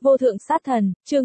Vô thượng sát thần, chương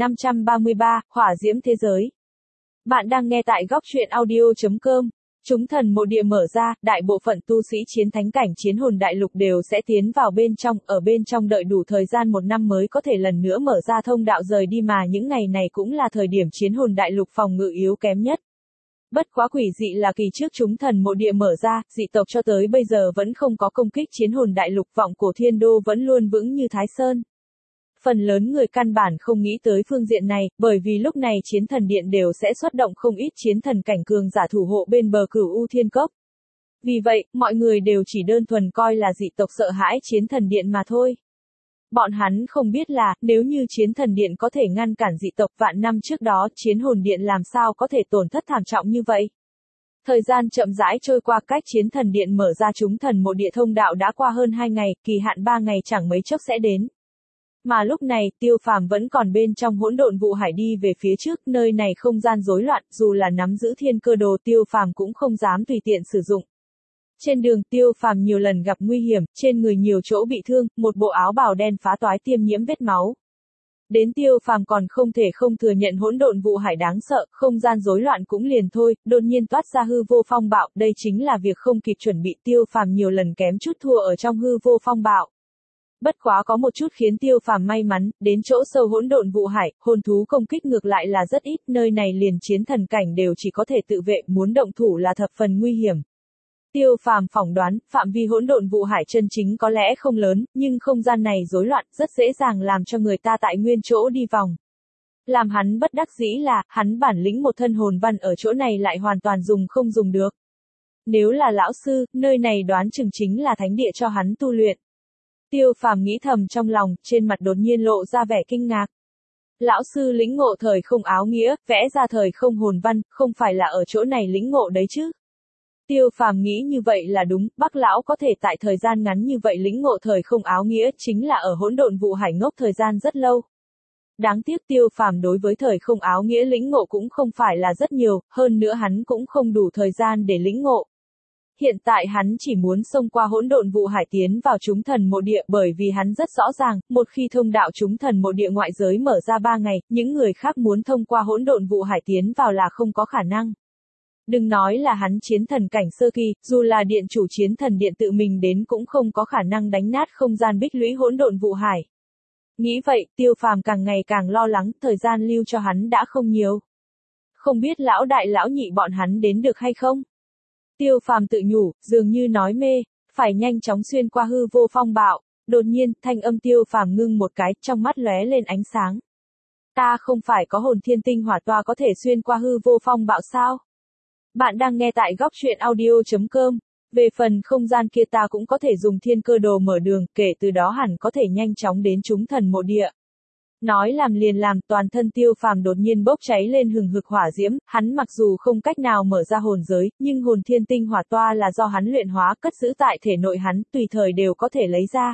1533, hỏa diễm thế giới. Bạn đang nghe tại góc truyện audio.com. Chúng thần mộ địa mở ra, đại bộ phận tu sĩ chiến thánh cảnh chiến hồn đại lục đều sẽ tiến vào bên trong, ở bên trong đợi đủ thời gian 1 năm mới có thể lần nữa mở ra thông đạo rời đi, mà những ngày này cũng là thời điểm chiến hồn đại lục phòng ngự yếu kém nhất. Bất quá quỷ dị là kỳ trước chúng thần mộ địa mở ra, dị tộc cho tới bây giờ vẫn không có công kích chiến hồn đại lục, vọng cổ thiên đô vẫn luôn vững như Thái Sơn. Phần lớn người căn bản không nghĩ tới phương diện này, bởi vì lúc này chiến thần điện đều sẽ xuất động không ít chiến thần cảnh cường giả thủ hộ bên bờ Cửu U Thiên Cốc. Vì vậy, mọi người đều chỉ đơn thuần coi là dị tộc sợ hãi chiến thần điện mà thôi. Bọn hắn không biết là, nếu như chiến thần điện có thể ngăn cản dị tộc vạn năm trước đó, chiến hồn điện làm sao có thể tổn thất thảm trọng như vậy. Thời gian chậm rãi trôi qua, cách chiến thần điện mở ra chúng thần mộ địa thông đạo đã qua hơn 2 ngày, kỳ hạn 3 ngày chẳng mấy chốc sẽ đến. Mà lúc này, Tiêu Phàm vẫn còn bên trong hỗn độn vụ hải đi về phía trước, nơi này không gian rối loạn, dù là nắm giữ thiên cơ đồ Tiêu Phàm cũng không dám tùy tiện sử dụng. Trên đường Tiêu Phàm nhiều lần gặp nguy hiểm, trên người nhiều chỗ bị thương, một bộ áo bào đen phá toái tiêm nhiễm vết máu. Đến Tiêu Phàm còn không thể không thừa nhận hỗn độn vụ hải đáng sợ, không gian rối loạn cũng liền thôi, đột nhiên toát ra hư vô phong bạo, đây chính là việc không kịp chuẩn bị, Tiêu Phàm nhiều lần kém chút thua ở trong hư vô phong bạo. Bất quá có một chút khiến Tiêu Phàm may mắn, đến chỗ sâu hỗn độn vụ hải, hồn thú công kích ngược lại là rất ít, nơi này liền chiến thần cảnh đều chỉ có thể tự vệ, muốn động thủ là thập phần nguy hiểm. Tiêu Phàm phỏng đoán, phạm vi hỗn độn vụ hải chân chính có lẽ không lớn, nhưng không gian này rối loạn, rất dễ dàng làm cho người ta tại nguyên chỗ đi vòng. Làm hắn bất đắc dĩ là, hắn bản lĩnh một thân hồn văn ở chỗ này lại hoàn toàn không dùng được. Nếu là lão sư, nơi này đoán chừng chính là thánh địa cho hắn tu luyện. Tiêu Phàm nghĩ thầm trong lòng, trên mặt đột nhiên lộ ra vẻ kinh ngạc. Lão sư lĩnh ngộ thời không áo nghĩa, vẽ ra thời không hồn văn, không phải là ở chỗ này lĩnh ngộ đấy chứ? Tiêu Phàm nghĩ như vậy là đúng, Bắc lão có thể tại thời gian ngắn như vậy lĩnh ngộ thời không áo nghĩa, chính là ở hỗn độn vụ hải ngốc thời gian rất lâu. Đáng tiếc Tiêu Phàm đối với thời không áo nghĩa lĩnh ngộ cũng không phải là rất nhiều, hơn nữa hắn cũng không đủ thời gian để lĩnh ngộ. Hiện tại hắn chỉ muốn xông qua hỗn độn vụ hải tiến vào chúng thần mộ địa, bởi vì hắn rất rõ ràng, một khi thông đạo chúng thần mộ địa ngoại giới mở ra 3 ngày, những người khác muốn thông qua hỗn độn vụ hải tiến vào là không có khả năng. Đừng nói là hắn chiến thần cảnh sơ kỳ, dù là điện chủ chiến thần điện tự mình đến cũng không có khả năng đánh nát không gian bích lũy hỗn độn vụ hải. Nghĩ vậy, Tiêu Phàm càng ngày càng lo lắng, thời gian lưu cho hắn đã không nhiều. Không biết lão đại lão nhị bọn hắn đến được hay không? Tiêu Phàm tự nhủ, dường như nói mê, phải nhanh chóng xuyên qua hư vô phong bạo. Đột nhiên, thanh âm Tiêu Phàm ngưng một cái, trong mắt lóe lên ánh sáng. Ta không phải có hồn thiên tinh hỏa toa có thể xuyên qua hư vô phong bạo sao? Bạn đang nghe tại góc truyện audio.com. Về phần không gian kia ta cũng có thể dùng thiên cơ đồ mở đường, kể từ đó hẳn có thể nhanh chóng đến chúng thần mộ địa. Nói làm liền làm, toàn thân Tiêu Phàm đột nhiên bốc cháy lên hừng hực hỏa diễm, hắn mặc dù không cách nào mở ra hồn giới, nhưng hồn thiên tinh hỏa toa là do hắn luyện hóa, cất giữ tại thể nội hắn, tùy thời đều có thể lấy ra.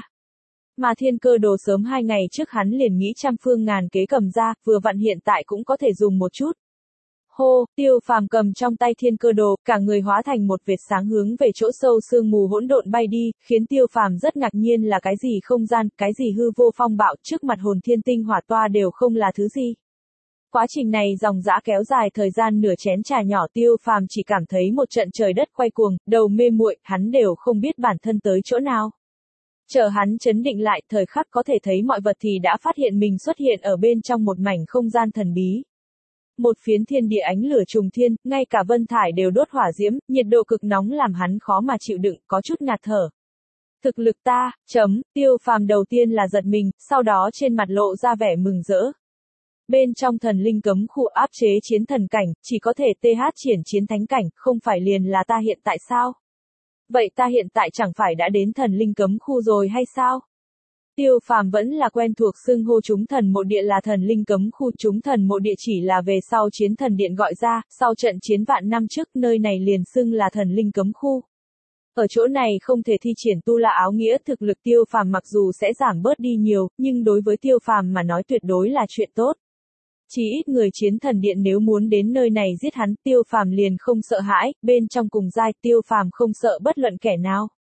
Mà thiên cơ đồ sớm 2 ngày trước hắn liền nghĩ trăm phương ngàn kế cầm ra, vừa vặn hiện tại cũng có thể dùng một chút. Hô, Tiêu Phàm cầm trong tay thiên cơ đồ, cả người hóa thành một vệt sáng hướng về chỗ sâu sương mù hỗn độn bay đi, khiến Tiêu Phàm rất ngạc nhiên là cái gì không gian, cái gì hư vô phong bạo, trước mặt hồn thiên tinh hỏa toa đều không là thứ gì. Quá trình này dòng dã kéo dài thời gian nửa chén trà nhỏ, Tiêu Phàm chỉ cảm thấy một trận trời đất quay cuồng, đầu mê muội, hắn đều không biết bản thân tới chỗ nào. Chờ hắn chấn định lại, thời khắc có thể thấy mọi vật thì đã phát hiện mình xuất hiện ở bên trong một mảnh không gian thần bí. Một phiến thiên địa ánh lửa trùng thiên, ngay cả vân thải đều đốt hỏa diễm, nhiệt độ cực nóng làm hắn khó mà chịu đựng, có chút ngạt thở. Thực lực ta, Tiêu Phàm đầu tiên là giật mình, sau đó trên mặt lộ ra vẻ mừng rỡ. Bên trong thần linh cấm khu áp chế chiến thần cảnh, chỉ có thể triển chiến thánh cảnh, không phải liền là ta hiện tại sao? Vậy ta hiện tại chẳng phải đã đến thần linh cấm khu rồi hay sao? Tiêu Phàm vẫn là quen thuộc xưng hô chúng thần mộ địa là thần linh cấm khu, chúng thần mộ địa chỉ là về sau chiến thần điện gọi ra, sau trận chiến vạn năm trước nơi này liền xưng là thần linh cấm khu. Ở chỗ này không thể thi triển tu la áo nghĩa, thực lực Tiêu Phàm mặc dù sẽ giảm bớt đi nhiều, nhưng đối với Tiêu Phàm mà nói tuyệt đối là chuyện tốt. Chỉ ít người chiến thần điện nếu muốn đến nơi này giết hắn, Tiêu Phàm liền không sợ hãi, bên trong cùng giai Tiêu Phàm không sợ bất luận kẻ nào.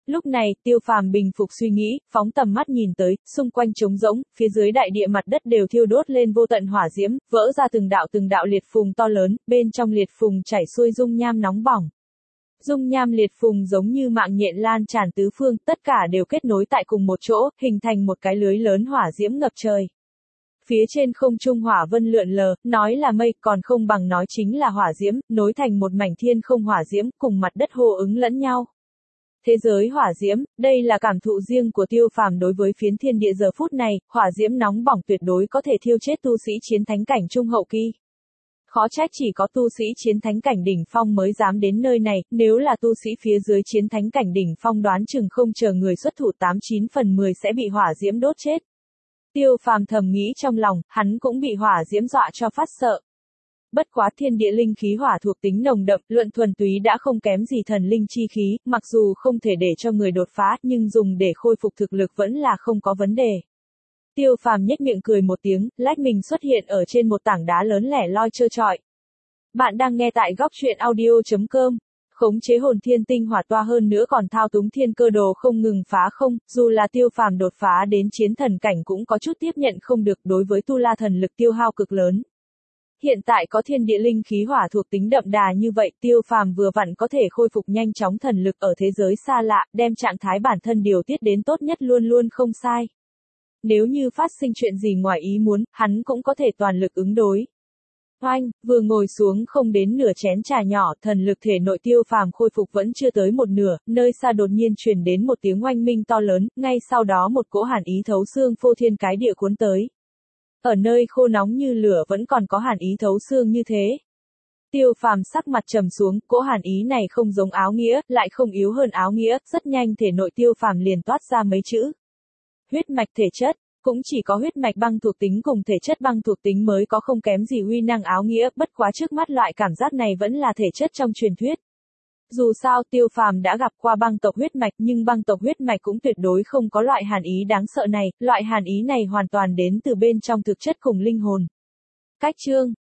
Lúc này, Tiêu Phàm bình phục suy nghĩ, phóng tầm mắt nhìn tới, xung quanh trống rỗng, phía dưới đại địa mặt đất đều thiêu đốt lên vô tận hỏa diễm, vỡ ra từng đạo liệt phùng to lớn, bên trong liệt phùng chảy xuôi dung nham nóng bỏng. Dung nham liệt phùng giống như mạng nhện lan tràn tứ phương, tất cả đều kết nối tại cùng một chỗ, hình thành một cái lưới lớn hỏa diễm ngập trời. Phía trên không trung hỏa vân lượn lờ, nói là mây, còn không bằng nói chính là hỏa diễm, nối thành một mảnh thiên không hỏa diễm, cùng mặt đất hô ứng lẫn nhau. Thế giới hỏa diễm, đây là cảm thụ riêng của Tiêu Phàm đối với phiến thiên địa giờ phút này, hỏa diễm nóng bỏng tuyệt đối có thể thiêu chết tu sĩ chiến thánh cảnh trung hậu kỳ. Khó trách chỉ có tu sĩ chiến thánh cảnh đỉnh phong mới dám đến nơi này, nếu là tu sĩ phía dưới chiến thánh cảnh đỉnh phong đoán chừng không chờ người xuất thủ 89 phần 10 sẽ bị hỏa diễm đốt chết. Tiêu Phàm thầm nghĩ trong lòng, hắn cũng bị hỏa diễm dọa cho phát sợ. Bất quá thiên địa linh khí hỏa thuộc tính nồng đậm, luận thuần túy đã không kém gì thần linh chi khí, mặc dù không thể để cho người đột phá, nhưng dùng để khôi phục thực lực vẫn là không có vấn đề. Tiêu Phàm nhếch miệng cười một tiếng, lách mình xuất hiện ở trên một tảng đá lớn lẻ loi trơ trọi. Bạn đang nghe tại góc truyện audio.com. Khống chế hồn thiên tinh hỏa toa hơn nữa còn thao túng thiên cơ đồ không ngừng phá không, dù là Tiêu Phàm đột phá đến chiến thần cảnh cũng có chút tiếp nhận không được, đối với tu la thần lực tiêu hao cực lớn. Hiện tại có thiên địa linh khí hỏa thuộc tính đậm đà như vậy, Tiêu Phàm vừa vặn có thể khôi phục nhanh chóng thần lực ở thế giới xa lạ, đem trạng thái bản thân điều tiết đến tốt nhất luôn luôn không sai. Nếu như phát sinh chuyện gì ngoài ý muốn, hắn cũng có thể toàn lực ứng đối. Oanh, vừa ngồi xuống không đến nửa chén trà nhỏ, thần lực thể nội Tiêu Phàm khôi phục vẫn chưa tới một nửa, nơi xa đột nhiên truyền đến một tiếng oanh minh to lớn, ngay sau đó một cỗ hàn ý thấu xương phô thiên cái địa cuốn tới. Ở nơi khô nóng như lửa vẫn còn có hàn ý thấu xương như thế. Tiêu Phàm sắc mặt trầm xuống, cỗ hàn ý này không giống áo nghĩa, lại không yếu hơn áo nghĩa, rất nhanh thể nội Tiêu Phàm liền toát ra mấy chữ. Huyết mạch thể chất. Cũng chỉ có huyết mạch băng thuộc tính cùng thể chất băng thuộc tính mới có không kém gì uy năng áo nghĩa, bất quá trước mắt loại cảm giác này vẫn là thể chất trong truyền thuyết. Dù sao Tiêu Phàm đã gặp qua băng tộc huyết mạch nhưng băng tộc huyết mạch cũng tuyệt đối không có loại hàn ý đáng sợ này, loại hàn ý này hoàn toàn đến từ bên trong thực chất cùng linh hồn. Cách chương